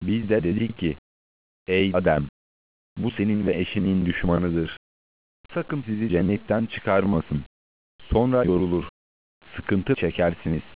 Biz de dedik ki, ey Adem, bu senin ve eşinin düşmanıdır. Sakın sizi cennetten çıkarmasın. Sonra yorulur, sıkıntı çekersiniz.